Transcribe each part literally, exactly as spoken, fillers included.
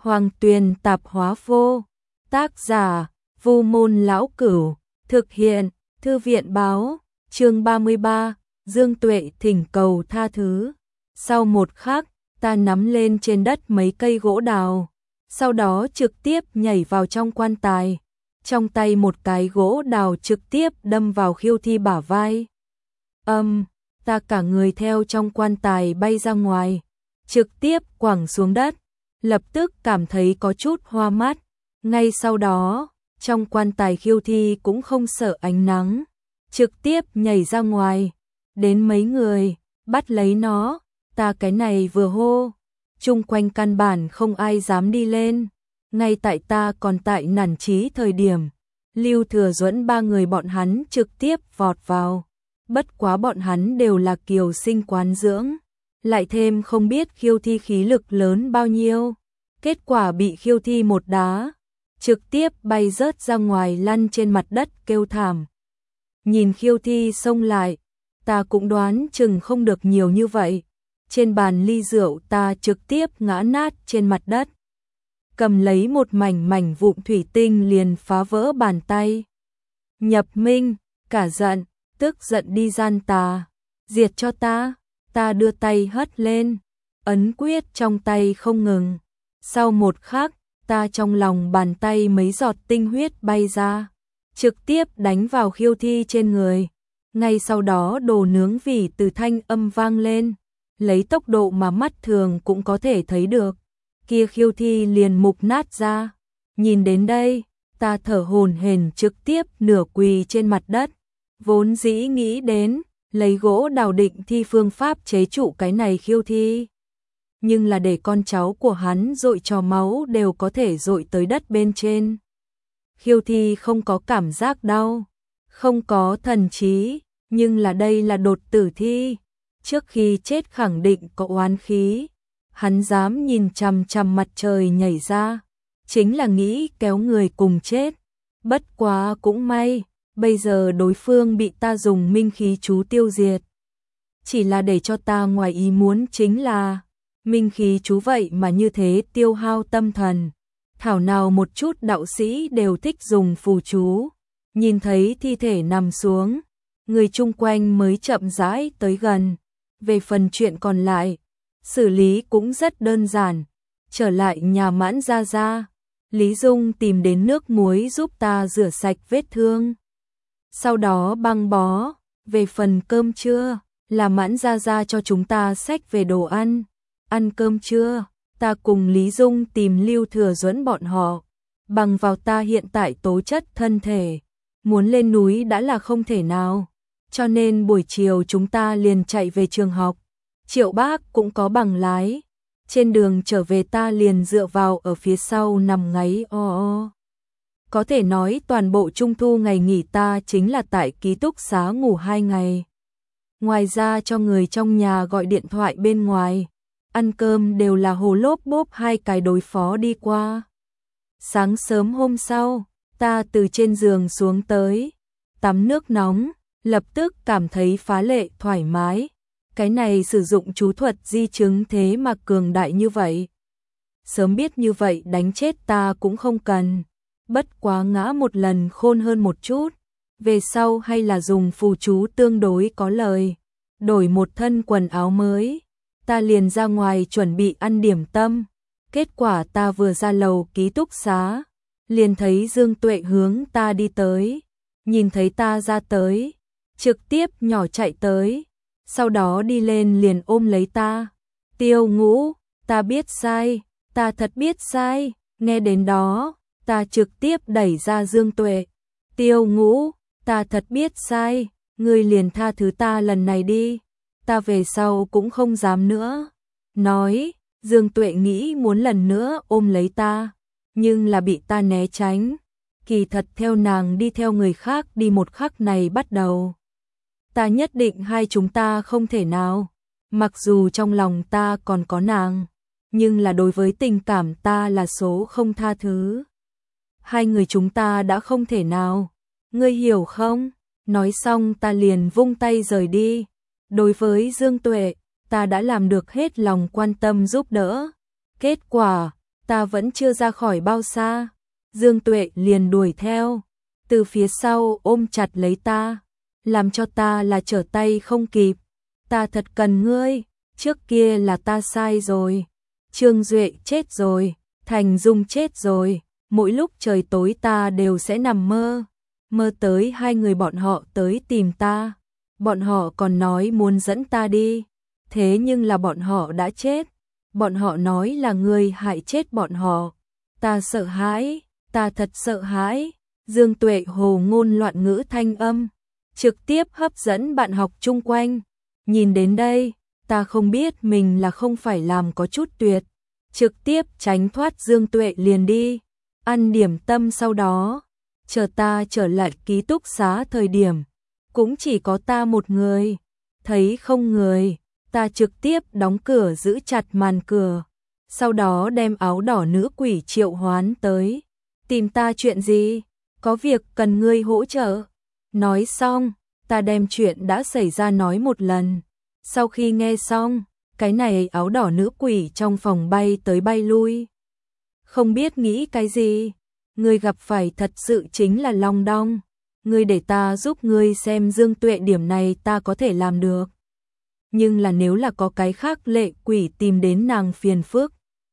Hoàng Tuyền Tạp Hóa Vô. Tác giả: Vu Môn Lão Cửu. Thực hiện: Thư viện báo. Chương ba mươi ba, Dương Tuệ thỉnh cầu tha thứ. Sau một khắc, ta nắm lên trên đất mấy cây gỗ đào, sau đó trực tiếp nhảy vào trong quan tài. Trong tay một cái gỗ đào trực tiếp đâm vào Khiêu Thi bả vai. Âm, ta cả người theo trong quan tài bay ra ngoài, trực tiếp quẳng xuống đất, lập tức cảm thấy có chút hoa mắt. Ngay sau đó, trong quan tài Khiêu Thi cũng không sợ ánh nắng, trực tiếp nhảy ra ngoài. Đến mấy người, bắt lấy nó, ta cái này vừa hô, chung quanh căn bản không ai dám đi lên. Ngay tại ta còn tại nản chí thời điểm, Lưu Thừa Duẫn ba người bọn hắn trực tiếp vọt vào. Bất quá bọn hắn đều là kiều sinh quán dưỡng, lại thêm không biết Khiêu Thi khí lực lớn bao nhiêu. Kết quả bị Khiêu Thi một đá, trực tiếp bay rớt ra ngoài lăn trên mặt đất kêu thảm. Nhìn Khiêu Thi xông lại, ta cũng đoán chừng không được nhiều như vậy. Trên bàn ly rượu ta trực tiếp ngã nát trên mặt đất, cầm lấy một mảnh mảnh vụn thủy tinh liền phá vỡ bàn tay. Nhập Minh cả giận, tức giận đi gian tà, diệt cho ta. Ta đưa tay hất lên, ấn quyết trong tay không ngừng. Sau một khắc, ta trong lòng bàn tay mấy giọt tinh huyết bay ra, trực tiếp đánh vào Khiêu Thi trên người. Ngay sau đó đồ nướng vỉ từ thanh âm vang lên, lấy tốc độ mà mắt thường cũng có thể thấy được. Kia Khiêu Thi liền mục nát ra. Nhìn đến đây, ta thở hổn hển trực tiếp nửa quỳ trên mặt đất. Vốn dĩ nghĩ đến lấy gỗ đào định thi phương pháp chế trụ cái này Khiêu Thi, nhưng là để con cháu của hắn dội cho máu đều có thể dội tới đất bên trên. Khiêu Thi không có cảm giác đau, không có thần trí, nhưng là đây là đột tử thi, trước khi chết khẳng định có oán khí. Hắn dám nhìn chằm chằm mặt trời nhảy ra, chính là nghĩ kéo người cùng chết. Bất quá cũng may, bây giờ đối phương bị ta dùng minh khí chú tiêu diệt. Chỉ là để cho ta ngoài ý muốn chính là, minh khí chú vậy mà như thế tiêu hao tâm thần. Thảo nào một chút đạo sĩ đều thích dùng phù chú. Nhìn thấy thi thể nằm xuống, người chung quanh mới chậm rãi tới gần. Về phần chuyện còn lại, xử lý cũng rất đơn giản. Trở lại nhà Mãn Gia Gia, Lý Dung tìm đến nước muối giúp ta rửa sạch vết thương, sau đó băng bó. Về phần cơm trưa, là Mãn Gia Gia cho chúng ta xách về đồ ăn. Ăn cơm trưa, ta cùng Lý Dung tìm Lưu Thừa Duẫn bọn họ. Bằng vào ta hiện tại tố chất thân thể, muốn lên núi đã là không thể nào, cho nên buổi chiều chúng ta liền chạy về trường học. Triệu Bác cũng có bằng lái. Trên đường trở về ta liền dựa vào ở phía sau nằm ngáy o o. Có thể nói toàn bộ trung thu ngày nghỉ ta chính là tại ký túc xá ngủ hai ngày. Ngoài ra cho người trong nhà gọi điện thoại bên ngoài, ăn cơm đều là hồ lốp bốp hai cái đối phó đi qua. Sáng sớm hôm sau, ta từ trên giường xuống tới, tắm nước nóng, lập tức cảm thấy phá lệ thoải mái. Cái này sử dụng chú thuật di chứng thế mà cường đại như vậy. Sớm biết như vậy đánh chết ta cũng không cần. Bất quá ngã một lần khôn hơn một chút. Về sau hay là dùng phù chú tương đối có lời. Đổi một thân quần áo mới, ta liền ra ngoài chuẩn bị ăn điểm tâm. Kết quả ta vừa ra lầu ký túc xá, liền thấy Dương Tuệ hướng ta đi tới. Nhìn thấy ta ra tới, trực tiếp nhỏ chạy tới, sau đó đi lên liền ôm lấy ta. Tiêu Ngũ, ta biết sai, ta thật biết sai. Nghe đến đó, ta trực tiếp đẩy ra Dương Tuệ. Tiêu Ngũ, ta thật biết sai, ngươi liền tha thứ ta lần này đi, ta về sau cũng không dám nữa. Nói, Dương Tuệ nghĩ muốn lần nữa ôm lấy ta, nhưng là bị ta né tránh. Kỳ thật theo nàng đi theo người khác đi một khắc này bắt đầu, ta nhất định hai chúng ta không thể nào. Mặc dù trong lòng ta còn có nàng, nhưng là đối với tình cảm ta là số không tha thứ. Hai người chúng ta đã không thể nào, ngươi hiểu không? Nói xong ta liền vung tay rời đi. Đối với Dương Tuệ, ta đã làm được hết lòng quan tâm giúp đỡ. Kết quả, ta vẫn chưa ra khỏi bao xa, Dương Tuệ liền đuổi theo, từ phía sau ôm chặt lấy ta, làm cho ta là trở tay không kịp. Ta thật cần ngươi, trước kia là ta sai rồi. Trương Duệ chết rồi, Thành Dung chết rồi, mỗi lúc trời tối ta đều sẽ nằm mơ, mơ tới hai người bọn họ tới tìm ta. Bọn họ còn nói muốn dẫn ta đi, thế nhưng là bọn họ đã chết. Bọn họ nói là ngươi hại chết bọn họ. Ta sợ hãi, ta thật sợ hãi. Dương Tuệ hồ ngôn loạn ngữ thanh âm, trực tiếp hấp dẫn bạn học chung quanh. Nhìn đến đây, ta không biết mình là không phải làm có chút tuyệt, trực tiếp tránh thoát Dương Tuệ liền đi, ăn điểm tâm sau đó, chờ ta trở lại ký túc xá thời điểm, cũng chỉ có ta một người, thấy không người, ta trực tiếp đóng cửa giữ chặt màn cửa, sau đó đem áo đỏ nữ quỷ triệu hoán tới, tìm ta chuyện gì, có việc cần ngươi hỗ trợ. Nói xong, ta đem chuyện đã xảy ra nói một lần. Sau khi nghe xong, cái này áo đỏ nữ quỷ trong phòng bay tới bay lui. Không biết nghĩ cái gì, ngươi gặp phải thật sự chính là Long Đong. Ngươi để ta giúp ngươi xem Dương Tuệ điểm này ta có thể làm được. Nhưng là nếu là có cái khác lệ quỷ tìm đến nàng phiền phức.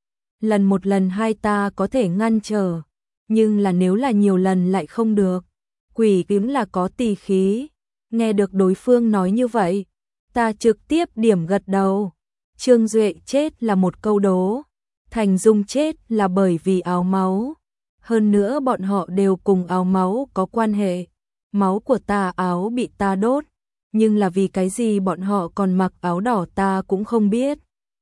Lần một lần hai ta có thể ngăn trở, nhưng là nếu là nhiều lần lại không được. Quỷ kiếm là có tỳ khí, nghe được đối phương nói như vậy, ta trực tiếp điểm gật đầu. Trương Duệ chết là một câu đố, Thành Dung chết là bởi vì áo máu. Hơn nữa bọn họ đều cùng áo máu có quan hệ. Máu của ta áo bị ta đốt, nhưng là vì cái gì bọn họ còn mặc áo đỏ ta cũng không biết.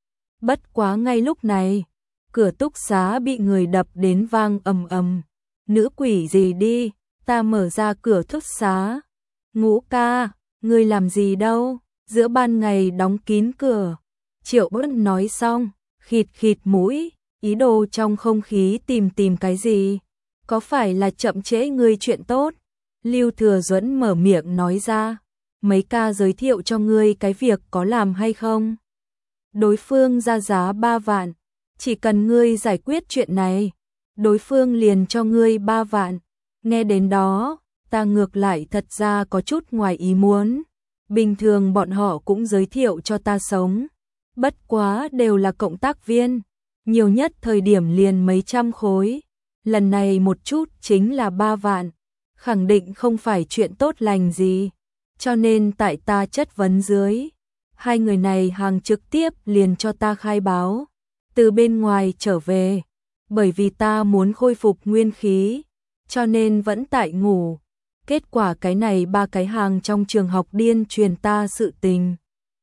Bất quá ngay lúc này, cửa túc xá bị người đập đến vang ầm ầm. Nữ quỷ gì đi, ta mở ra cửa túc xá. Ngũ ca, ngươi làm gì đâu, giữa ban ngày đóng kín cửa. Triệu Bất nói xong, khịt khịt mũi, ý đồ trong không khí tìm tìm cái gì. Có phải là chậm trễ ngươi chuyện tốt? Lưu Thừa Duẫn mở miệng nói ra, mấy ca giới thiệu cho ngươi cái việc có làm hay không? Đối phương ra giá ba vạn, chỉ cần ngươi giải quyết chuyện này, đối phương liền cho ngươi ba vạn. Nghe đến đó, ta ngược lại thật ra có chút ngoài ý muốn. Bình thường bọn họ cũng giới thiệu cho ta sống, bất quá đều là cộng tác viên, nhiều nhất thời điểm liền mấy trăm khối. Lần này một chút chính là ba vạn, khẳng định không phải chuyện tốt lành gì. Cho nên tại ta chất vấn dưới, hai người này hàng trực tiếp liền cho ta khai báo, từ bên ngoài trở về, bởi vì ta muốn khôi phục nguyên khí, cho nên vẫn tại ngủ. Kết quả cái này ba cái hàng trong trường học điên truyền ta sự tình.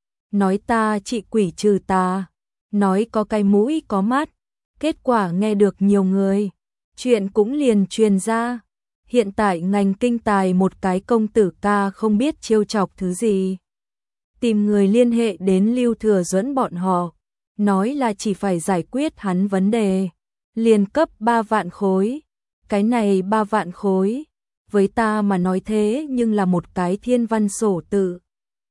Nói ta trị quỷ trừ tà, nói có cái mũi có mắt, kết quả nghe được nhiều người, chuyện cũng liền truyền ra. Hiện tại ngành kinh tài một cái công tử ca không biết trêu chọc thứ gì. Tìm người liên hệ đến Lưu Thừa Duẫn bọn họ, nói là chỉ phải giải quyết hắn vấn đề, liền cấp ba vạn khối. Cái này ba vạn khối, với ta mà nói thế nhưng là một cái thiên văn sổ tự.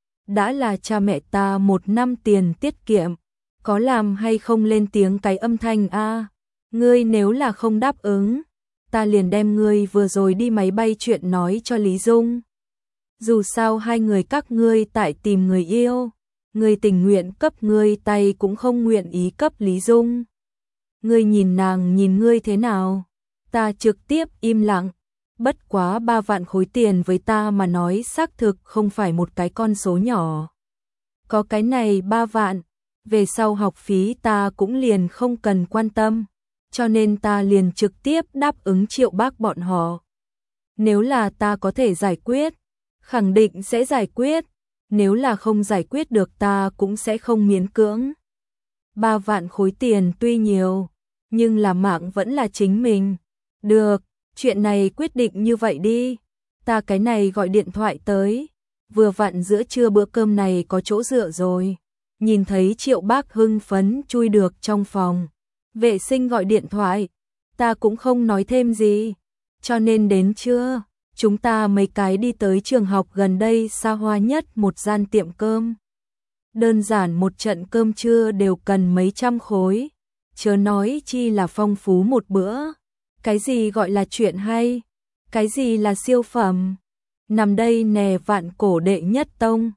Đã là cha mẹ ta một năm tiền tiết kiệm, có làm hay không lên tiếng cái âm thanh a? Ngươi nếu là không đáp ứng, ta liền đem ngươi vừa rồi đi máy bay chuyện nói cho Lý Dung. Dù sao hai người các ngươi tại tìm người yêu, ngươi tình nguyện cấp ngươi tay cũng không nguyện ý cấp Lý Dung. Ngươi nhìn nàng nhìn ngươi thế nào? Ta trực tiếp im lặng. Bất quá ba vạn khối tiền với ta mà nói xác thực không phải một cái con số nhỏ. Có cái này ba vạn, về sau học phí ta cũng liền không cần quan tâm, cho nên ta liền trực tiếp đáp ứng Triệu Bác bọn họ. Nếu là ta có thể giải quyết, khẳng định sẽ giải quyết, nếu là không giải quyết được ta cũng sẽ không miễn cưỡng. Ba vạn khối tiền tuy nhiều, nhưng là mạng vẫn là chính mình. Được, chuyện này quyết định như vậy đi. Ta cái này gọi điện thoại tới, vừa vặn giữa trưa bữa cơm này có chỗ dựa rồi. Nhìn thấy Triệu Bác hưng phấn chui được trong phòng. Vệ sinh gọi điện thoại, ta cũng không nói thêm gì. Cho nên đến trưa, chúng ta mấy cái đi tới trường học gần đây xa hoa nhất một gian tiệm cơm. Đơn giản một trận cơm trưa đều cần mấy trăm khối. chớ nói chi là phong phú một bữa. Cái gì gọi là chuyện hay? Cái gì là siêu phẩm? Nằm đây nè vạn cổ đệ nhất tông,